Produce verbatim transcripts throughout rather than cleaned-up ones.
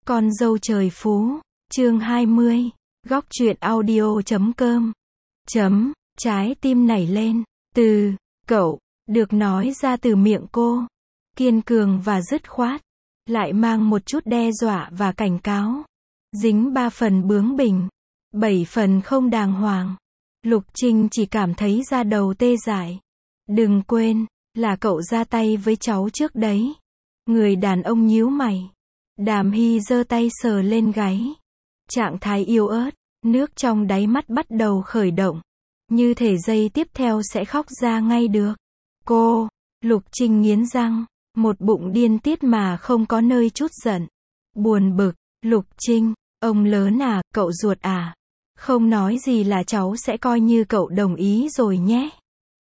Con dâu trời phú, chương hai mươi, góc truyện audio chấm com, chấm, trái tim nảy lên, từ, cậu, được nói ra từ miệng cô, kiên cường và dứt khoát, lại mang một chút đe dọa và cảnh cáo, dính ba phần bướng bỉnh, bảy phần không đàng hoàng. Lục Trinh chỉ cảm thấy da đầu tê dại. Đừng quên, là cậu ra tay với cháu trước đấy. Người đàn ông nhíu mày. Đàm Hy giơ tay sờ lên gáy. Trạng thái yếu ớt, nước trong đáy mắt bắt đầu khởi động. Như thể giây tiếp theo sẽ khóc ra ngay được. Cô, Lục Trinh nghiến răng, một bụng điên tiết mà không có nơi trút giận. Buồn bực, Lục Trinh, ông lớn à, cậu ruột à. Không nói gì là cháu sẽ coi như cậu đồng ý rồi nhé.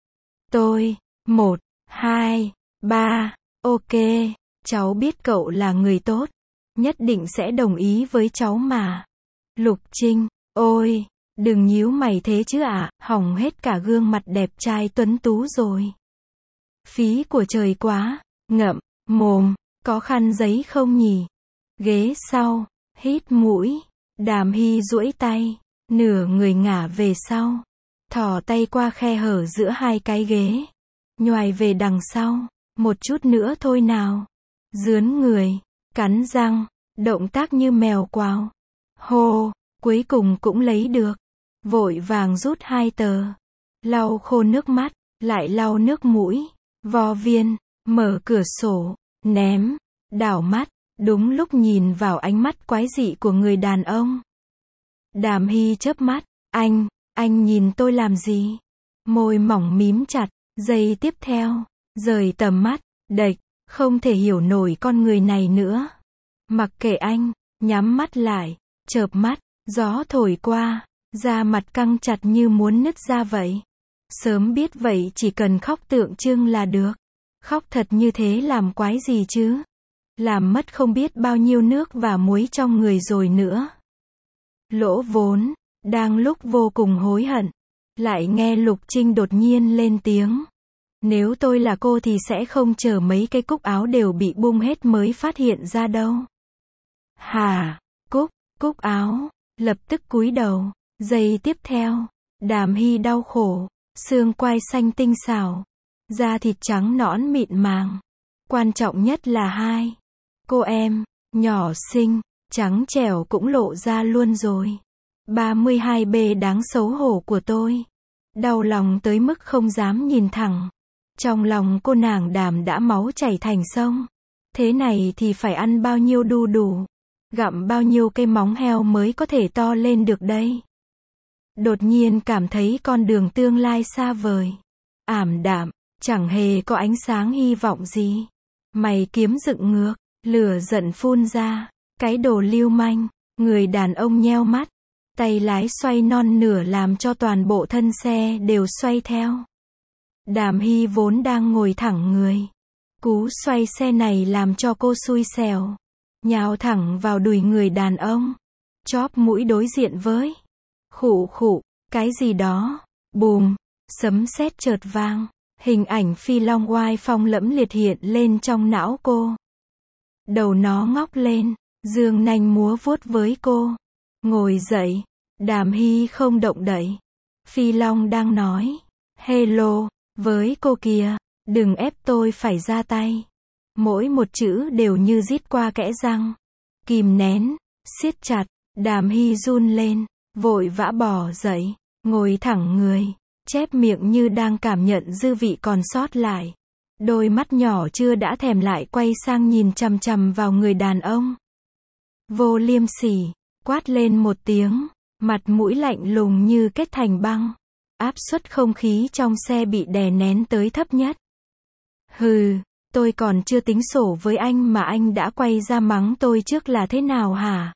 Tôi, một, hai, ba, ok, cháu biết cậu là người tốt, nhất định sẽ đồng ý với cháu mà. Lục Trinh, ôi, đừng nhíu mày thế chứ ạ, à, hỏng hết cả gương mặt đẹp trai tuấn tú rồi. Phí của trời quá, ngậm, mồm, có khăn giấy không nhỉ? Ghế sau, hít mũi, Đàm Hy duỗi tay. Nửa người ngả về sau, thò tay qua khe hở giữa hai cái ghế, nhoài về đằng sau, một chút nữa thôi nào. Dướn người, cắn răng, động tác như mèo quào. Hô, cuối cùng cũng lấy được. Vội vàng rút hai tờ, lau khô nước mắt, lại lau nước mũi, vo viên, mở cửa sổ, ném, đảo mắt, đúng lúc nhìn vào ánh mắt quái dị của người đàn ông. Đàm Hy chớp mắt, anh, anh nhìn tôi làm gì? Môi mỏng mím chặt, giây tiếp theo, rời tầm mắt, đệch, không thể hiểu nổi con người này nữa. Mặc kệ anh, nhắm mắt lại, chợp mắt, gió thổi qua, da mặt căng chặt như muốn nứt ra vậy. Sớm biết vậy chỉ cần khóc tượng trưng là được. Khóc thật như thế làm quái gì chứ? Làm mất không biết bao nhiêu nước và muối trong người rồi nữa. Lỗ vốn, đang lúc vô cùng hối hận, lại nghe Lục Trinh đột nhiên lên tiếng. Nếu tôi là cô thì sẽ không chờ mấy cái cúc áo đều bị bung hết mới phát hiện ra đâu. Hà, cúc, cúc áo, lập tức cúi đầu, giây tiếp theo, Đàm Hy đau khổ, xương quai xanh tinh xảo, da thịt trắng nõn mịn màng. Quan trọng nhất là hai, cô em, nhỏ xinh, trắng trẻo cũng lộ ra luôn rồi. ba mươi hai B đáng xấu hổ của tôi. Đau lòng tới mức không dám nhìn thẳng. Trong lòng cô nàng Đàm đã máu chảy thành sông. Thế này thì phải ăn bao nhiêu đu đủ, gặm bao nhiêu cây móng heo mới có thể to lên được đây. Đột nhiên cảm thấy con đường tương lai xa vời, ảm đạm, chẳng hề có ánh sáng hy vọng gì. Mày kiếm dựng ngược, lửa giận phun ra. Cái đồ lưu manh, người đàn ông nheo mắt, tay lái xoay non nửa làm cho toàn bộ thân xe đều xoay theo. Đàm Hy vốn đang ngồi thẳng người. Cú xoay xe này làm cho cô xui xẻo, nhào thẳng vào đùi người đàn ông, chóp mũi đối diện với. Khụ khụ, cái gì đó, bùm, sấm sét chợt vang, hình ảnh phi long oai phong lẫm liệt hiện lên trong não cô. Đầu nó ngóc lên. Dương nanh múa vuốt với cô. Ngồi dậy. Đàm Hy không động đậy. Phi Long đang nói. Hello, với cô kìa. Đừng ép tôi phải ra tay. Mỗi một chữ đều như rít qua kẽ răng. Kìm nén, siết chặt. Đàm Hy run lên. Vội vã bò dậy. Ngồi thẳng người. Chép miệng như đang cảm nhận dư vị còn sót lại. Đôi mắt nhỏ chưa đã thèm lại quay sang nhìn chằm chằm vào người đàn ông. Vô liêm sỉ, quát lên một tiếng, mặt mũi lạnh lùng như kết thành băng. Áp suất không khí trong xe bị đè nén tới thấp nhất. Hừ, tôi còn chưa tính sổ với anh mà anh đã quay ra mắng tôi trước là thế nào hả?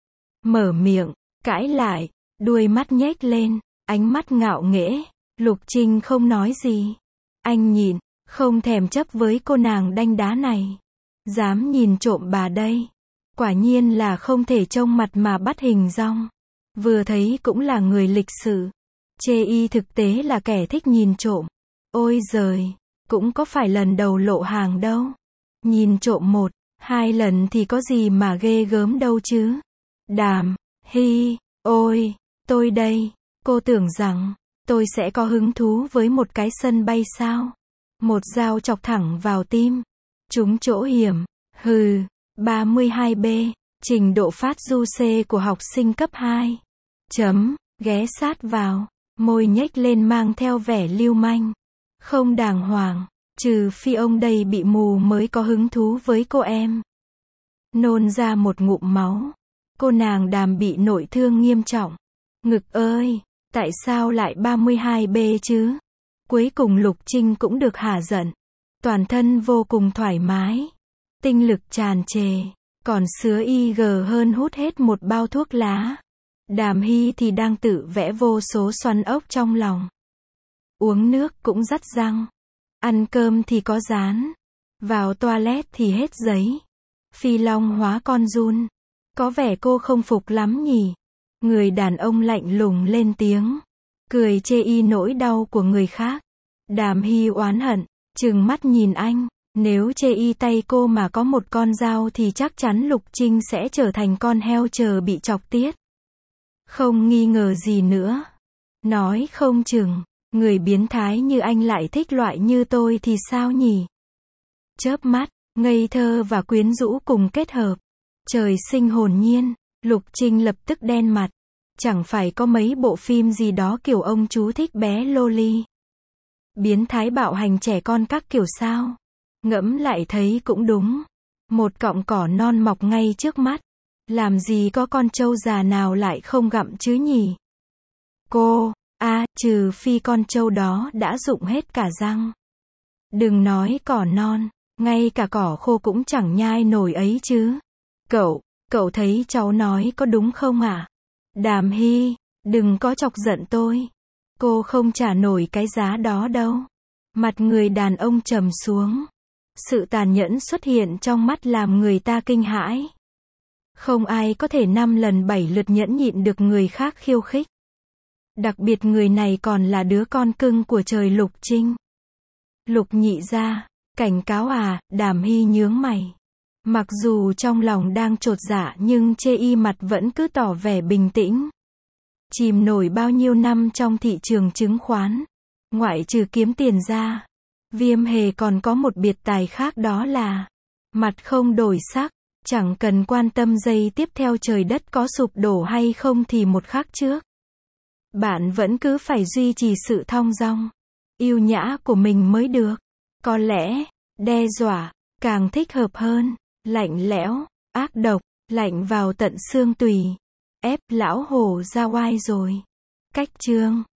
Mở miệng, cãi lại, đuôi mắt nhếch lên, ánh mắt ngạo nghễ. Lục Trinh không nói gì. Anh nhịn, không thèm chấp với cô nàng đanh đá này. Dám nhìn trộm bà đây. Quả nhiên là không thể trông mặt mà bắt hình dong. Vừa thấy cũng là người lịch sự. Chê y thực tế là kẻ thích nhìn trộm. Ôi giời, cũng có phải lần đầu lộ hàng đâu. Nhìn trộm một, Hai lần thì có gì mà ghê gớm đâu chứ. Đàm Hy, ôi, tôi đây, cô tưởng rằng, tôi sẽ có hứng thú với một cái sân bay sao? Một dao chọc thẳng vào tim. Trúng chỗ hiểm. Hừ, ba mươi hai B, trình độ phát du C của học sinh cấp hai. Chấm, ghé sát vào, môi nhếch lên mang theo vẻ lưu manh. Không đàng hoàng, trừ phi ông đây bị mù mới có hứng thú với cô em. Nôn ra một ngụm máu. Cô nàng Đàm bị nội thương nghiêm trọng. Ngực ơi, tại sao lại ba mươi hai B chứ? Cuối cùng Lục Trinh cũng được hả giận. Toàn thân vô cùng thoải mái. Tinh lực tràn trề. Còn sứa i giê hơn hút hết một bao thuốc lá. Đàm Hy thì đang tự vẽ vô số xoắn ốc trong lòng. Uống nước cũng dắt răng. Ăn cơm thì có rán. Vào toilet thì hết giấy. Phi long hóa con giun. Có vẻ cô không phục lắm nhỉ. Người đàn ông lạnh lùng lên tiếng. Cười chê y nỗi đau của người khác. Đàm Hy oán hận. Trừng mắt nhìn anh. Nếu chê y tay cô mà có một con dao thì chắc chắn Lục Trinh sẽ trở thành con heo chờ bị chọc tiết. Không nghi ngờ gì nữa. Nói không chừng, người biến thái như anh lại thích loại như tôi thì sao nhỉ? Chớp mắt, ngây thơ và quyến rũ cùng kết hợp. Trời sinh hồn nhiên, Lục Trinh lập tức đen mặt. Chẳng phải có mấy bộ phim gì đó kiểu ông chú thích bé loli. Biến thái bạo hành trẻ con các kiểu sao? Ngẫm lại thấy cũng đúng. Một cọng cỏ non mọc ngay trước mắt. Làm gì có con trâu già nào lại không gặm chứ nhỉ? Cô, a à, trừ phi con trâu đó đã rụng hết cả răng. Đừng nói cỏ non, ngay cả cỏ khô cũng chẳng nhai nổi ấy chứ. Cậu, cậu thấy cháu nói có đúng không ạ? À? Đàm Hy, đừng có chọc giận tôi. Cô không trả nổi cái giá đó đâu. Mặt người đàn ông trầm xuống. Sự tàn nhẫn xuất hiện trong mắt làm người ta kinh hãi. Không ai có thể năm lần bảy lượt nhẫn nhịn được người khác khiêu khích. Đặc biệt người này còn là đứa con cưng của trời Lục Trinh. Lục nhị gia, cảnh cáo à, Đàm Hy nhướng mày. Mặc dù trong lòng đang chột dạ nhưng chê y mặt vẫn cứ tỏ vẻ bình tĩnh. Chìm nổi bao nhiêu năm trong thị trường chứng khoán. Ngoại trừ kiếm tiền ra. Viêm hề còn có một biệt tài khác đó là mặt không đổi sắc. Chẳng cần quan tâm giây tiếp theo trời đất có sụp đổ hay không thì một khắc trước. Bạn vẫn cứ phải duy trì sự thong dong, yêu nhã của mình mới được. Có lẽ, đe dọa, càng thích hợp hơn. Lạnh lẽo, ác độc, lạnh vào tận xương tủy. Ép lão hổ ra oai rồi. Cách chương